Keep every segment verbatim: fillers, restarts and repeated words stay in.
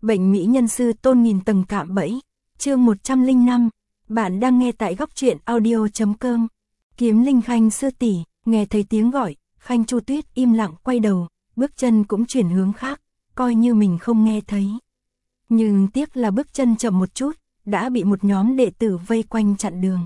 Bệnh mỹ nhân sư tôn nghìn tầng cạm bẫy. Chương một trăm lẻ năm. Bạn đang nghe tại góc truyện audio chấm com. Kiếm Linh Khanh sư tỷ, nghe thấy tiếng gọi, Khanh Chu Tuyết im lặng quay đầu, bước chân cũng chuyển hướng khác, coi như mình không nghe thấy. Nhưng tiếc là bước chân chậm một chút, đã bị một nhóm đệ tử vây quanh chặn đường.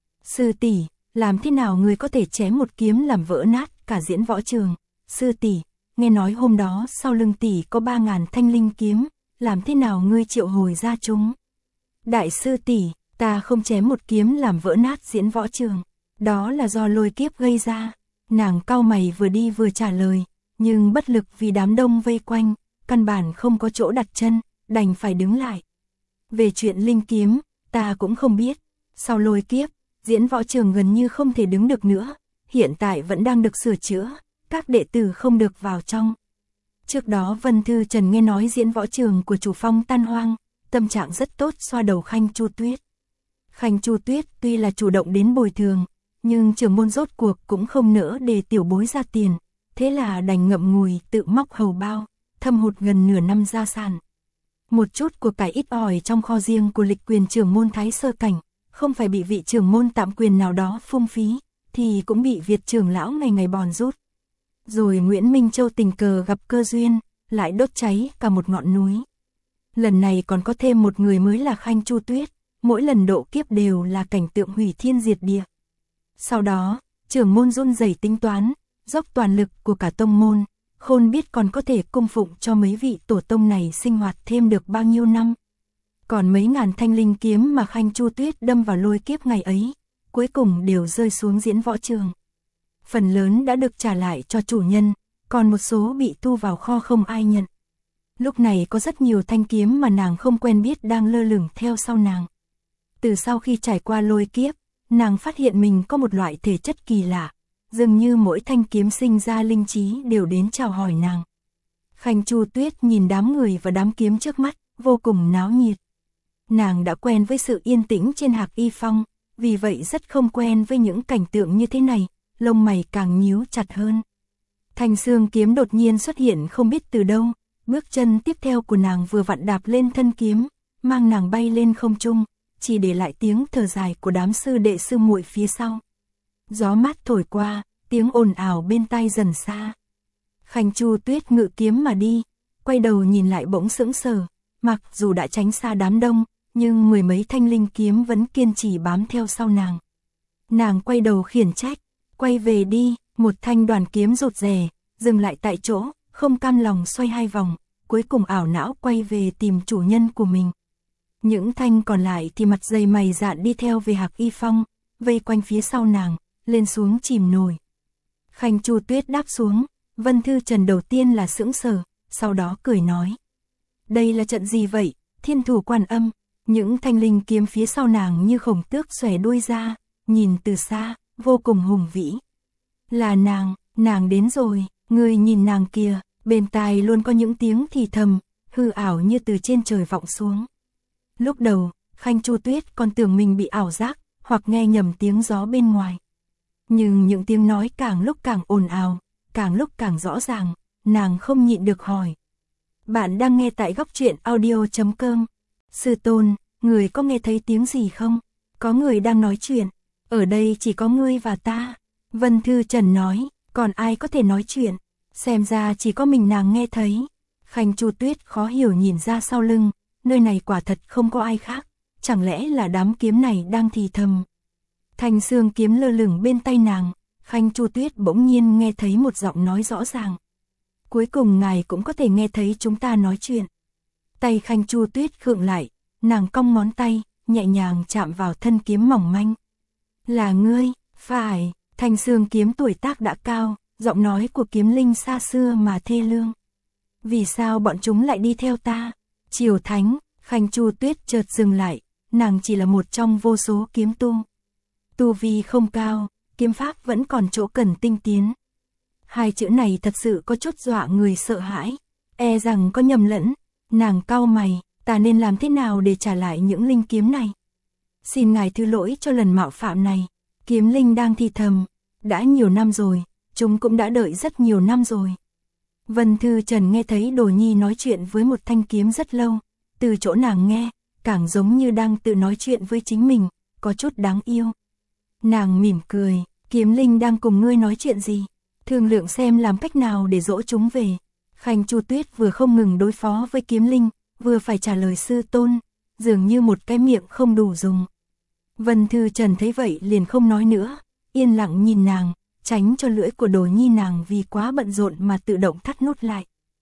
Sư tỷ, làm thế nào người có thể chém một kiếm làm vỡ nát cả diễn võ trường? Sư tỷ, nghe nói hôm đó sau lưng tỷ có ba ngàn thanh linh kiếm, làm thế nào ngươi triệu hồi ra chúng? Đại sư tỷ, ta không chém một kiếm làm vỡ nát diễn võ trường, đó là do lôi kiếp gây ra. Nàng cau mày vừa đi vừa trả lời, nhưng bất lực vì đám đông vây quanh, căn bản không có chỗ đặt chân, đành phải đứng lại. Về chuyện linh kiếm, ta cũng không biết, sau lôi kiếp, diễn võ trường gần như không thể đứng được nữa, hiện tại vẫn đang được sửa chữa, các đệ tử không được vào trong. Trước đó Vân Thư Trần nghe nói diễn võ trường của chủ phong tan hoang, tâm trạng rất tốt, xoa đầu Khanh Chu Tuyết. Khanh Chu Tuyết tuy là chủ động đến bồi thường, nhưng trưởng môn rốt cuộc cũng không nỡ để tiểu bối ra tiền, thế là đành ngậm ngùi tự móc hầu bao, thâm hụt gần nửa năm gia sản. Một chút của cải ít ỏi trong kho riêng của lịch quyền trưởng môn Thái Sơ Cảnh, không phải bị vị trưởng môn tạm quyền nào đó phung phí, thì cũng bị Việt trưởng lão ngày ngày bòn rút. Rồi Nguyễn Minh Châu tình cờ gặp cơ duyên, lại đốt cháy cả một ngọn núi. Lần này còn có thêm một người mới là Khanh Chu Tuyết, mỗi lần độ kiếp đều là cảnh tượng hủy thiên diệt địa. Sau đó, trưởng môn run rẩy tính toán, dốc toàn lực của cả tông môn, khôn biết còn có thể cung phụng cho mấy vị tổ tông này sinh hoạt thêm được bao nhiêu năm. Còn mấy ngàn thanh linh kiếm mà Khanh Chu Tuyết đâm vào lôi kiếp ngày ấy, cuối cùng đều rơi xuống diễn võ trường. Phần lớn đã được trả lại cho chủ nhân, còn một số bị thu vào kho không ai nhận. Lúc này có rất nhiều thanh kiếm mà nàng không quen biết đang lơ lửng theo sau nàng. Từ sau khi trải qua lôi kiếp, nàng phát hiện mình có một loại thể chất kỳ lạ, dường như mỗi thanh kiếm sinh ra linh trí đều đến chào hỏi nàng. Khanh Chu Tuyết nhìn đám người và đám kiếm trước mắt, vô cùng náo nhiệt. Nàng đã quen với sự yên tĩnh trên Hạc Y Phong, vì vậy rất không quen với những cảnh tượng như thế này, lông mày càng nhíu chặt hơn. Thanh xương kiếm đột nhiên xuất hiện không biết từ đâu, bước chân tiếp theo của nàng vừa vặn đạp lên thân kiếm, mang nàng bay lên không trung, chỉ để lại tiếng thở dài của đám sư đệ sư muội phía sau. Gió mát thổi qua, tiếng ồn ào bên tai dần xa. Khanh Chu Tuyết ngự kiếm mà đi, quay đầu nhìn lại bỗng sững sờ, mặc dù đã tránh xa đám đông, nhưng mười mấy thanh linh kiếm vẫn kiên trì bám theo sau nàng. Nàng quay đầu khiển trách, quay về đi, một thanh đoàn kiếm rụt rè, dừng lại tại chỗ, không cam lòng xoay hai vòng, cuối cùng ảo não quay về tìm chủ nhân của mình. Những thanh còn lại thì mặt dày mày dạn đi theo về Hạc Y Phong, vây quanh phía sau nàng, lên xuống chìm nổi. Khanh Chu Tuyết đáp xuống, Vân Thư Trần đầu tiên là sững sờ, sau đó cười nói. Đây là trận gì vậy, Thiên Thủ Quan Âm? Những thanh linh kiếm phía sau nàng như khổng tước xòe đuôi ra, nhìn từ xa, vô cùng hùng vĩ. Là nàng, nàng đến rồi, người nhìn nàng kìa, bên tai luôn có những tiếng thì thầm, hư ảo như từ trên trời vọng xuống. Lúc đầu, Khanh Chu Tuyết còn tưởng mình bị ảo giác, hoặc nghe nhầm tiếng gió bên ngoài. Nhưng những tiếng nói càng lúc càng ồn ào, càng lúc càng rõ ràng, nàng không nhịn được hỏi. Bạn đang nghe tại góc truyện audio chấm com. Sư tôn, người có nghe thấy tiếng gì không? Có người đang nói chuyện. Ở đây chỉ có ngươi và ta. Vân Thư Trần nói, còn ai có thể nói chuyện? Xem ra chỉ có mình nàng nghe thấy. Khanh Chu Tuyết khó hiểu nhìn ra sau lưng, nơi này quả thật không có ai khác. Chẳng lẽ là đám kiếm này đang thì thầm? Thanh xương kiếm lơ lửng bên tay nàng, Khanh Chu Tuyết bỗng nhiên nghe thấy một giọng nói rõ ràng. Cuối cùng ngài cũng có thể nghe thấy chúng ta nói chuyện. Tay Khanh Chu Tuyết khựng lại, nàng cong ngón tay, nhẹ nhàng chạm vào thân kiếm mỏng manh. Là ngươi, phải, thanh xương kiếm tuổi tác đã cao, giọng nói của kiếm linh xa xưa mà thê lương. Vì sao bọn chúng lại đi theo ta? Triều Thánh, Khanh Chu Tuyết chợt dừng lại, nàng chỉ là một trong vô số kiếm tu. Tu vi không cao, kiếm pháp vẫn còn chỗ cần tinh tiến. Hai chữ này thật sự có chút dọa người sợ hãi, e rằng có nhầm lẫn. Nàng cau mày, ta nên làm thế nào để trả lại những linh kiếm này? Xin ngài thứ lỗi cho lần mạo phạm này. Kiếm linh đang thì thầm, đã nhiều năm rồi, chúng cũng đã đợi rất nhiều năm rồi. Vân Thư Trần nghe thấy Đồ Nhi nói chuyện với một thanh kiếm rất lâu, từ chỗ nàng nghe, càng giống như đang tự nói chuyện với chính mình, có chút đáng yêu. Nàng mỉm cười, kiếm linh đang cùng ngươi nói chuyện gì? Thương lượng xem làm cách nào để dỗ chúng về. Khanh Chu Tuyết vừa không ngừng đối phó với kiếm linh, vừa phải trả lời sư tôn, dường như một cái miệng không đủ dùng. Vân Thư Trần thấy vậy liền không nói nữa, yên lặng nhìn nàng, tránh cho lưỡi của Đồ Nhi nàng vì quá bận rộn mà tự động thắt nút lại.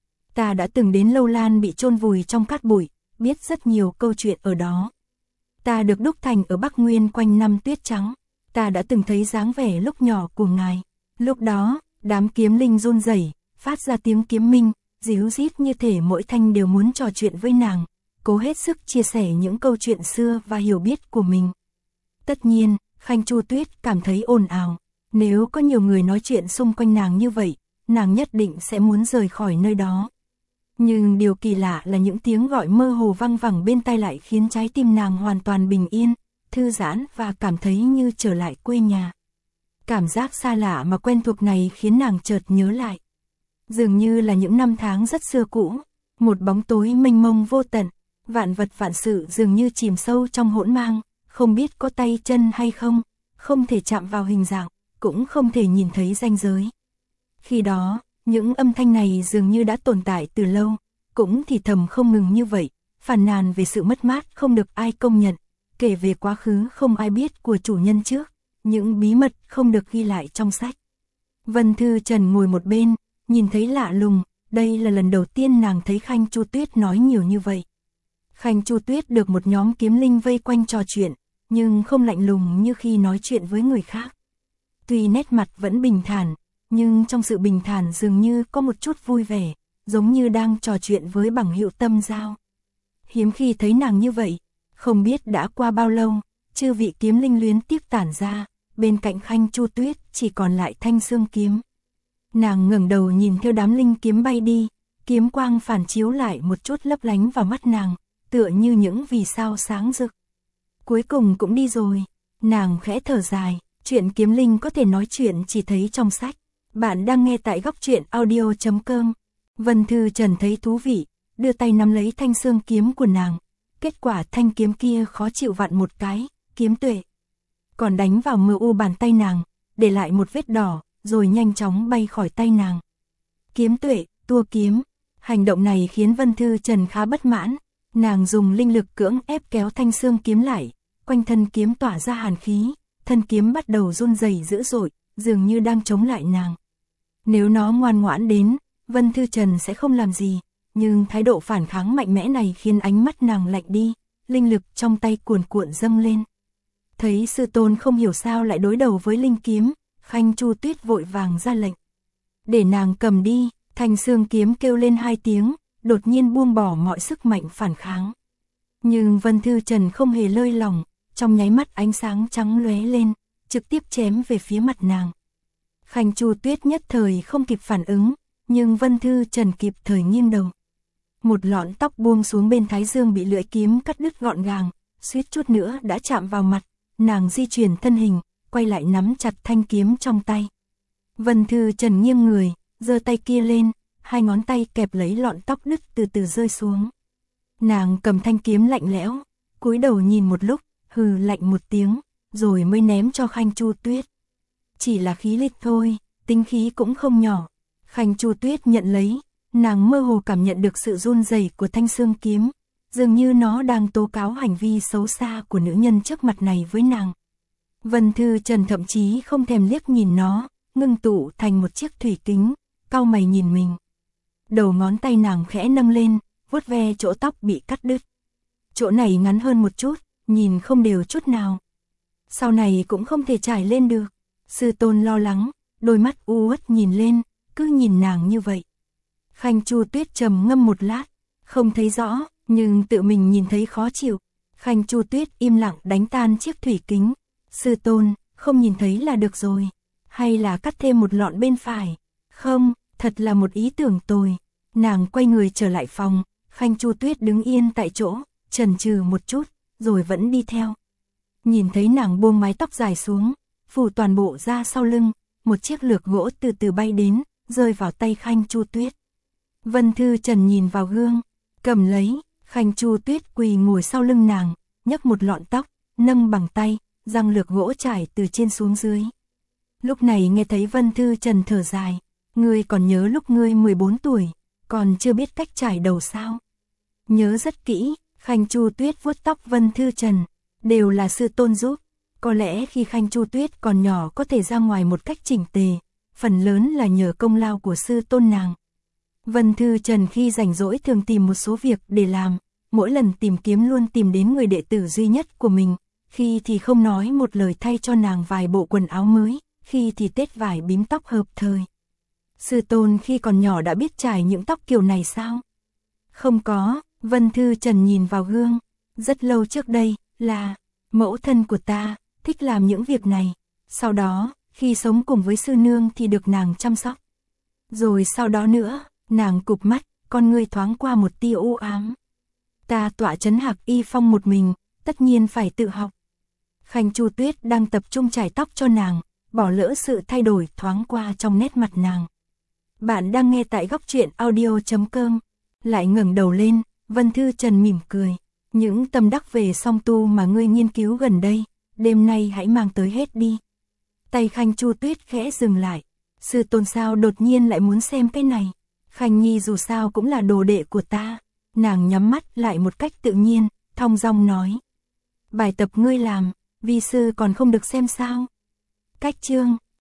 Ta đã từng đến Lâu Lan bị chôn vùi trong cát bụi, biết rất nhiều câu chuyện ở đó. Ta được đúc thành ở Bắc Nguyên quanh năm tuyết trắng, ta đã từng thấy dáng vẻ lúc nhỏ của ngài. Lúc đó, đám kiếm linh run rẩy, phát ra tiếng kiếm minh, ríu rít như thể mỗi thanh đều muốn trò chuyện với nàng, cố hết sức chia sẻ những câu chuyện xưa và hiểu biết của mình. Tất nhiên, Khanh Chu Tuyết cảm thấy ồn ào, nếu có nhiều người nói chuyện xung quanh nàng như vậy, nàng nhất định sẽ muốn rời khỏi nơi đó. Nhưng điều kỳ lạ là những tiếng gọi mơ hồ văng vẳng bên tai lại khiến trái tim nàng hoàn toàn bình yên, thư giãn và cảm thấy như trở lại quê nhà. Cảm giác xa lạ mà quen thuộc này khiến nàng chợt nhớ lại. Dường như là những năm tháng rất xưa cũ, một bóng tối mênh mông vô tận, vạn vật vạn sự dường như chìm sâu trong hỗn mang, không biết có tay chân hay không, không thể chạm vào hình dạng, cũng không thể nhìn thấy ranh giới. Khi đó, những âm thanh này dường như đã tồn tại từ lâu, cũng thì thầm không ngừng như vậy, phàn nàn về sự mất mát không được ai công nhận, kể về quá khứ không ai biết của chủ nhân trước, những bí mật không được ghi lại trong sách. Vân Thư Trần ngồi một bên, nhìn thấy lạ lùng, đây là lần đầu tiên nàng thấy Khanh Chu Tuyết nói nhiều như vậy. Khanh Chu Tuyết được một nhóm kiếm linh vây quanh trò chuyện, nhưng không lạnh lùng như khi nói chuyện với người khác. Tuy nét mặt vẫn bình thản, nhưng trong sự bình thản dường như có một chút vui vẻ, giống như đang trò chuyện với bằng hữu tâm giao. Hiếm khi thấy nàng như vậy, không biết đã qua bao lâu, chư vị kiếm linh luyến tiếc tản ra, bên cạnh Khanh Chu Tuyết chỉ còn lại thanh xương kiếm. Nàng ngẩng đầu nhìn theo đám linh kiếm bay đi, kiếm quang phản chiếu lại một chút lấp lánh vào mắt nàng, tựa như những vì sao sáng rực. Cuối cùng cũng đi rồi, nàng khẽ thở dài, chuyện kiếm linh có thể nói chuyện chỉ thấy trong sách. Bạn đang nghe tại góc truyện audio chấm com. Vân Thư Trần thấy thú vị, đưa tay nắm lấy thanh xương kiếm của nàng. Kết quả thanh kiếm kia khó chịu vặn một cái, kiếm tuệ. Còn đánh vào mờ u bàn tay nàng, để lại một vết đỏ, rồi nhanh chóng bay khỏi tay nàng. Kiếm tuệ, tua kiếm. Hành động này khiến Vân Thư Trần khá bất mãn. Nàng dùng linh lực cưỡng ép kéo thanh xương kiếm lại, quanh thân kiếm tỏa ra hàn khí, thân kiếm bắt đầu run rẩy dữ dội, dường như đang chống lại nàng. Nếu nó ngoan ngoãn đến, Vân Thư Trần sẽ không làm gì, nhưng thái độ phản kháng mạnh mẽ này khiến ánh mắt nàng lạnh đi, linh lực trong tay cuồn cuộn dâng lên. Thấy sư tôn không hiểu sao lại đối đầu với linh kiếm, Khanh Chu Tuyết vội vàng ra lệnh. Để nàng cầm đi, thanh xương kiếm kêu lên hai tiếng, đột nhiên buông bỏ mọi sức mạnh phản kháng. Nhưng Vân Thư Trần không hề lơi lỏng, trong nháy mắt ánh sáng trắng lóe lên, trực tiếp chém về phía mặt nàng. Khanh Chu Tuyết nhất thời không kịp phản ứng, nhưng Vân Thư Trần kịp thời nghiêng đầu. Một lọn tóc buông xuống bên thái dương bị lưỡi kiếm cắt đứt gọn gàng, suýt chút nữa đã chạm vào mặt, nàng di chuyển thân hình, quay lại nắm chặt thanh kiếm trong tay. Vân Thư Trần nghiêng người, giơ tay kia lên, hai ngón tay kẹp lấy lọn tóc đứt từ từ rơi xuống. Nàng cầm thanh kiếm lạnh lẽo, cúi đầu nhìn một lúc, hừ lạnh một tiếng, rồi mới ném cho Khanh Chu Tuyết. Chỉ là khí lịch thôi, tính khí cũng không nhỏ. Khanh Chu Tuyết nhận lấy, nàng mơ hồ cảm nhận được sự run rẩy của thanh xương kiếm, dường như nó đang tố cáo hành vi xấu xa của nữ nhân trước mặt này với nàng. Vân Thư Trần thậm chí không thèm liếc nhìn nó, ngưng tụ thành một chiếc thủy kính, cau mày nhìn mình. Đầu ngón tay nàng khẽ nâng lên, vuốt ve chỗ tóc bị cắt đứt. Chỗ này ngắn hơn một chút, nhìn không đều chút nào. Sau này cũng không thể trải lên được. Sư tôn lo lắng, đôi mắt u uất nhìn lên, cứ nhìn nàng như vậy. Khanh Chu Tuyết trầm ngâm một lát, không thấy rõ, nhưng tự mình nhìn thấy khó chịu. Khanh Chu Tuyết im lặng đánh tan chiếc thủy kính. Sư tôn, không nhìn thấy là được rồi. Hay là cắt thêm một lọn bên phải? Không, thật là một ý tưởng tồi. Nàng quay người trở lại phòng, Khanh Chu Tuyết đứng yên tại chỗ, chần chừ một chút, rồi vẫn đi theo. Nhìn thấy nàng buông mái tóc dài xuống, phủ toàn bộ ra sau lưng, một chiếc lược gỗ từ từ bay đến, rơi vào tay Khanh Chu Tuyết. Vân Thư Trần nhìn vào gương, cầm lấy, Khanh Chu Tuyết quỳ ngồi sau lưng nàng, nhấc một lọn tóc, nâng bằng tay, răng lược gỗ trải từ trên xuống dưới. Lúc này nghe thấy Vân Thư Trần thở dài, ngươi còn nhớ lúc ngươi mười bốn tuổi, còn chưa biết cách trải đầu sao? Nhớ rất kỹ, Khanh Chu Tuyết vuốt tóc Vân Thư Trần, đều là sư tôn giúp. Có lẽ khi Khanh Chu Tuyết còn nhỏ có thể ra ngoài một cách chỉnh tề, phần lớn là nhờ công lao của sư tôn nàng. Vân Thư Trần khi rảnh rỗi thường tìm một số việc để làm, mỗi lần tìm kiếm luôn tìm đến người đệ tử duy nhất của mình, khi thì không nói một lời thay cho nàng vài bộ quần áo mới, khi thì tết vải bím tóc hợp thời. Sư tôn khi còn nhỏ đã biết trải những tóc kiểu này sao? Không có, Vân Thư Trần nhìn vào gương, rất lâu trước đây, là mẫu thân của ta, thích làm những việc này, sau đó, khi sống cùng với sư nương thì được nàng chăm sóc. Rồi sau đó nữa, nàng cụp mắt, con ngươi thoáng qua một tia u ám. Ta tọa trấn Hạc Y Phong một mình, tất nhiên phải tự học. Khanh Chu Tuyết đang tập trung chải tóc cho nàng, bỏ lỡ sự thay đổi thoáng qua trong nét mặt nàng. Bạn đang nghe tại góc truyện audio chấm com, lại ngẩng đầu lên, Vân Thư Trần mỉm cười. Những tâm đắc về song tu mà ngươi nghiên cứu gần đây, đêm nay hãy mang tới hết đi. Tay Khanh Chu Tuyết khẽ dừng lại. Sư tôn sao đột nhiên lại muốn xem cái này? Khanh Nhi dù sao cũng là đồ đệ của ta. Nàng nhắm mắt lại một cách tự nhiên, thong dong nói. Bài tập ngươi làm, vi sư còn không được xem sao? Cách chương